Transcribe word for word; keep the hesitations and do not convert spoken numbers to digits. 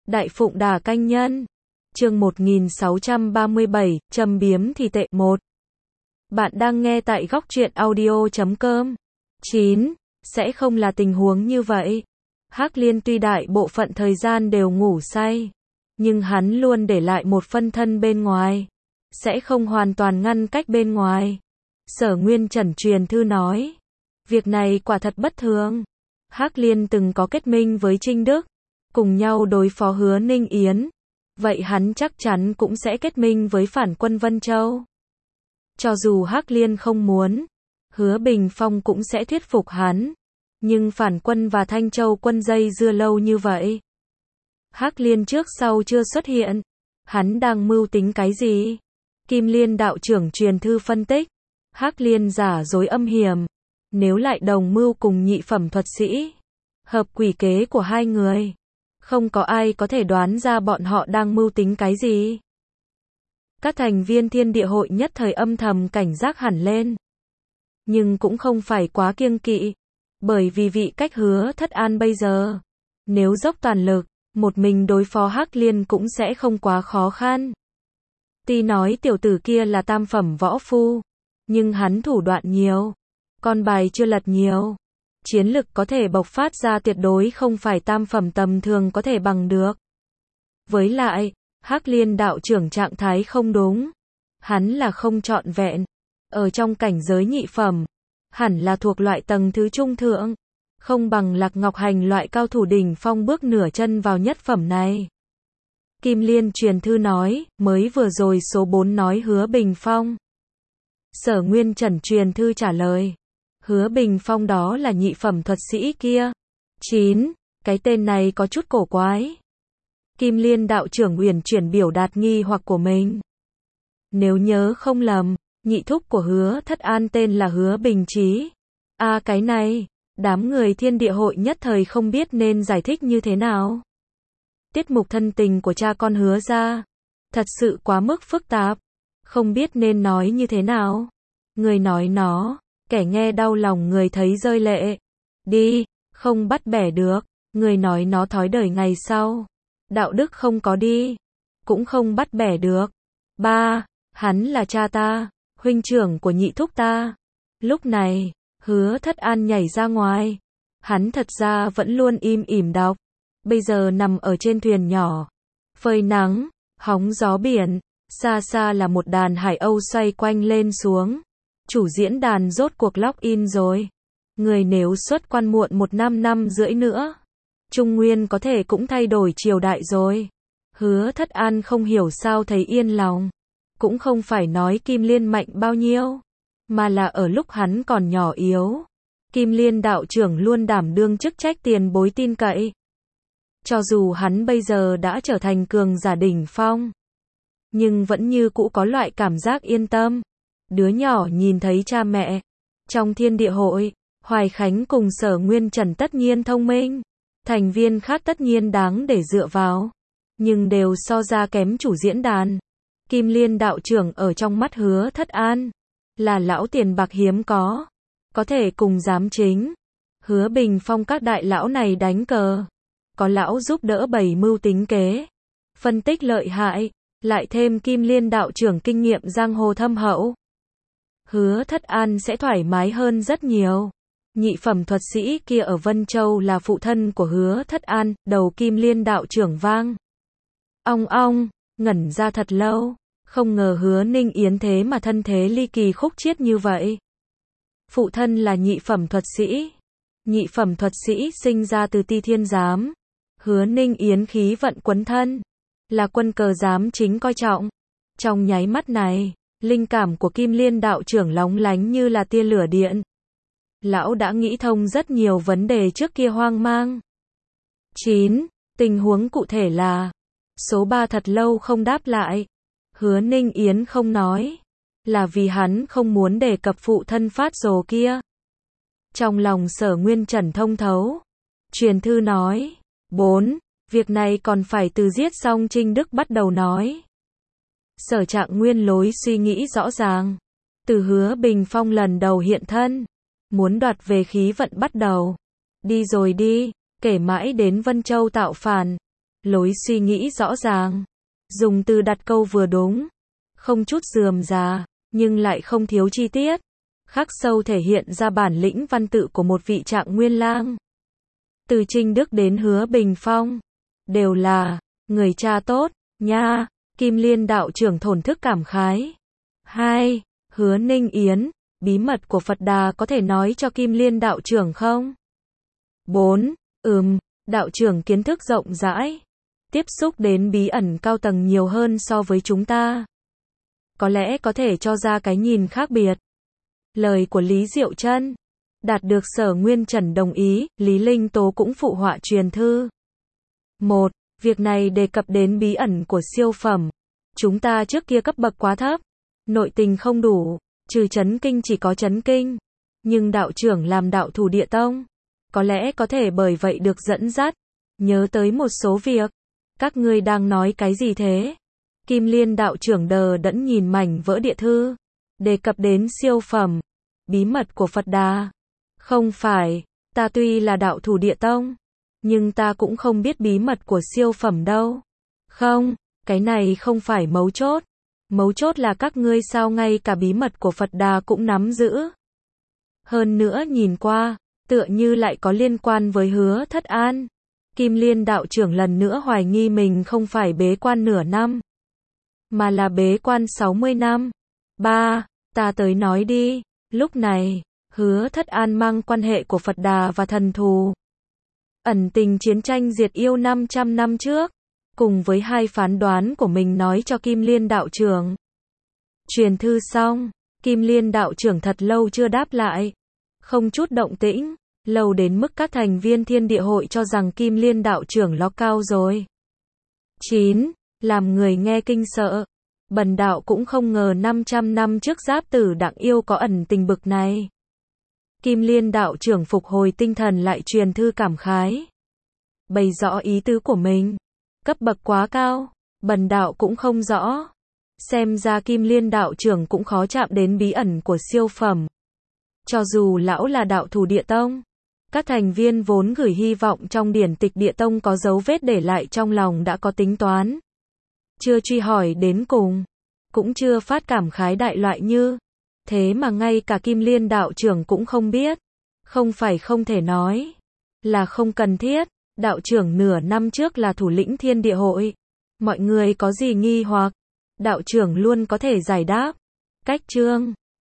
Đại Phụng Đà Canh Nhân. Chương một nghìn sáu trăm ba mươi bảy, châm biếm thì tệ một. Bạn đang nghe tại góc truyện audio chấm com. chín. Sẽ không là tình huống như vậy. Hắc Liên tuy đại bộ phận thời gian đều ngủ say, nhưng hắn luôn để lại một phân thân bên ngoài, sẽ không hoàn toàn ngăn cách bên ngoài. Sở Nguyên Trần truyền thư nói, việc này quả thật bất thường. Hắc Liên từng có kết minh với Trinh Đức, cùng nhau đối phó Hứa Ninh Yến, vậy hắn chắc chắn cũng sẽ kết minh với phản quân Vân Châu. Cho dù Hắc Liên không muốn, Hứa Bình Phong cũng sẽ thuyết phục hắn, nhưng phản quân và Thanh Châu quân dây dưa lâu như vậy. Hắc Liên trước sau chưa xuất hiện, hắn đang mưu tính cái gì? Kim Liên đạo trưởng truyền thư phân tích, Hắc Liên giả dối âm hiểm, nếu lại đồng mưu cùng nhị phẩm thuật sĩ, hợp quỷ kế của hai người, không có ai có thể đoán ra bọn họ đang mưu tính cái gì. Các thành viên Thiên Địa Hội nhất thời âm thầm cảnh giác hẳn lên, nhưng cũng không phải quá kiêng kỵ, bởi vì vị cách Hứa Thất An bây giờ, nếu dốc toàn lực, một mình đối phó Hắc Liên cũng sẽ không quá khó khăn. Tuy nói tiểu tử kia là tam phẩm võ phu, nhưng hắn thủ đoạn nhiều, con bài chưa lật nhiều, chiến lực có thể bộc phát ra tuyệt đối không phải tam phẩm tầm thường có thể bằng được. Với lại, Hắc Liên đạo trưởng trạng thái không đúng, hắn là không trọn vẹn, ở trong cảnh giới nhị phẩm, hẳn là thuộc loại tầng thứ trung thượng, không bằng Lạc Ngọc Hành loại cao thủ đỉnh phong bước nửa chân vào nhất phẩm này. Kim Liên truyền thư nói, mới vừa rồi số bốn nói Hứa Bình Phong. Sở Nguyên Trần truyền thư trả lời, Hứa Bình Phong đó là nhị phẩm thuật sĩ kia. chín. Cái tên này có chút cổ quái. Kim Liên đạo trưởng uyển chuyển biểu đạt nghi hoặc của mình. Nếu nhớ không lầm, nhị thúc của Hứa Thất An tên là Hứa Bình Chí. À cái này, đám người Thiên Địa Hội nhất thời không biết nên giải thích như thế nào. Tiết mục thân tình của cha con Hứa gia, thật sự quá mức phức tạp, không biết nên nói như thế nào. Người nói nó, kẻ nghe đau lòng người thấy rơi lệ. Đi, không bắt bẻ được, người nói nó thói đời ngày sau, đạo đức không có đi, cũng không bắt bẻ được. Ba, hắn là cha ta, huynh trưởng của nhị thúc ta. Lúc này, Hứa Thất An nhảy ra ngoài, hắn thật ra vẫn luôn im ỉm đọc, bây giờ nằm ở trên thuyền nhỏ, phơi nắng, hóng gió biển, xa xa là một đàn hải âu xoay quanh lên xuống. Chủ diễn đàn rốt cuộc log in rồi. Người nếu xuất quan muộn một năm năm rưỡi nữa, Trung Nguyên có thể cũng thay đổi triều đại rồi. Hứa Thất An không hiểu sao thấy yên lòng. Cũng không phải nói Kim Liên mạnh bao nhiêu, mà là ở lúc hắn còn nhỏ yếu, Kim Liên đạo trưởng luôn đảm đương chức trách tiền bối tin cậy. Cho dù hắn bây giờ đã trở thành cường giả đỉnh phong, nhưng vẫn như cũ có loại cảm giác yên tâm. Đứa nhỏ nhìn thấy cha mẹ. Trong Thiên Địa Hội, Hoài Khánh cùng Sở Nguyên Trần tất nhiên thông minh, thành viên khác tất nhiên đáng để dựa vào, nhưng đều so ra kém chủ diễn đàn. Kim Liên đạo trưởng ở trong mắt Hứa Thất An, là lão tiền bạc hiếm có, có thể cùng giám chính, Hứa Bình Phong các đại lão này đánh cờ, có lão giúp đỡ bày mưu tính kế, phân tích lợi hại, lại thêm Kim Liên đạo trưởng kinh nghiệm giang hồ thâm hậu. Hứa Thất An sẽ thoải mái hơn rất nhiều. Nhị phẩm thuật sĩ kia ở Vân Châu là phụ thân của Hứa Thất An, đầu Kim Liên đạo trưởng vang. Ong ong, ngẩn ra thật lâu, không ngờ Hứa Ninh Yến thế mà thân thế ly kỳ khúc chiết như vậy. Phụ thân là nhị phẩm thuật sĩ. Nhị phẩm thuật sĩ sinh ra từ Ti Thiên Giám. Hứa Ninh Yến khí vận quấn thân, là quân cờ giám chính coi trọng. Trong nháy mắt này, linh cảm của Kim Liên đạo trưởng lóng lánh như là tia lửa điện. Lão đã nghĩ thông rất nhiều vấn đề trước kia hoang mang. chín. Tình huống cụ thể là, số ba thật lâu không đáp lại. Hứa Ninh Yến không nói, là vì hắn không muốn đề cập phụ thân phát rồ kia. Trong lòng Sở Nguyên Trần thông thấu, truyền thư nói, bốn. Việc này còn phải từ giết xong Trinh Đức bắt đầu nói. Sở Trạng Nguyên lối suy nghĩ rõ ràng, từ Hứa Bình Phong lần đầu hiện thân, muốn đoạt về khí vận bắt đầu, đi rồi đi, kể mãi đến Vân Châu tạo phản, lối suy nghĩ rõ ràng, dùng từ đặt câu vừa đúng, không chút rườm rà, nhưng lại không thiếu chi tiết, khắc sâu thể hiện ra bản lĩnh văn tự của một vị Trạng Nguyên lang. Từ Trinh Đức đến Hứa Bình Phong, đều là người cha tốt, nha, Kim Liên đạo trưởng thổn thức cảm khái. hai. Hứa Ninh Yến, bí mật của Phật Đà có thể nói cho Kim Liên đạo trưởng không? bốn. Ừm, đạo trưởng kiến thức rộng rãi, tiếp xúc đến bí ẩn cao tầng nhiều hơn so với chúng ta. Có lẽ có thể cho ra cái nhìn khác biệt. Lời của Lý Diệu Trân đạt được Sở Nguyên Trần đồng ý, Lý Linh Tố cũng phụ họa truyền thư. một. Việc này đề cập đến bí ẩn của siêu phẩm. Chúng ta trước kia cấp bậc quá thấp, nội tình không đủ, trừ chấn kinh chỉ có chấn kinh. Nhưng đạo trưởng làm đạo thủ địa tông, có lẽ có thể bởi vậy được dẫn dắt, nhớ tới một số việc. Các ngươi đang nói cái gì thế? Kim Liên đạo trưởng đờ đẫn nhìn mảnh vỡ địa thư, đề cập đến siêu phẩm, bí mật của Phật Đà. Không phải, ta tuy là đạo thủ địa tông, nhưng ta cũng không biết bí mật của siêu phẩm đâu. Không, cái này không phải mấu chốt. Mấu chốt là các ngươi sao ngay cả bí mật của Phật Đà cũng nắm giữ. Hơn nữa nhìn qua, tựa như lại có liên quan với Hứa Thất An. Kim Liên đạo trưởng lần nữa hoài nghi mình không phải bế quan nửa năm, mà là bế quan sáu mươi năm. ba. Ta tới nói đi. Lúc này, Hứa Thất An mang quan hệ của Phật Đà và thần thù, ẩn tình chiến tranh diệt yêu năm trăm năm trước, cùng với hai phán đoán của mình nói cho Kim Liên đạo trưởng. Truyền thư xong, Kim Liên đạo trưởng thật lâu chưa đáp lại, không chút động tĩnh, lâu đến mức các thành viên Thiên Địa hội cho rằng Kim Liên đạo trưởng ló cao rồi. chín. Làm người nghe kinh sợ. Bần đạo cũng không ngờ năm trăm năm trước Giáp Tử Đặng Yêu có ẩn tình bực này. Kim Liên đạo trưởng phục hồi tinh thần lại truyền thư cảm khái, bày rõ ý tứ của mình. Cấp bậc quá cao, bần đạo cũng không rõ. Xem ra Kim Liên đạo trưởng cũng khó chạm đến bí ẩn của siêu phẩm. Cho dù lão là đạo thủ địa tông, các thành viên vốn gửi hy vọng trong điển tịch địa tông có dấu vết để lại trong lòng đã có tính toán. Chưa truy hỏi đến cùng, cũng chưa phát cảm khái đại loại như thế mà ngay cả Kim Liên đạo trưởng cũng không biết. Không phải không thể nói, là không cần thiết. Đạo trưởng nửa năm trước là thủ lĩnh Thiên Địa hội. Mọi người có gì nghi hoặc, đạo trưởng luôn có thể giải đáp. Cách chương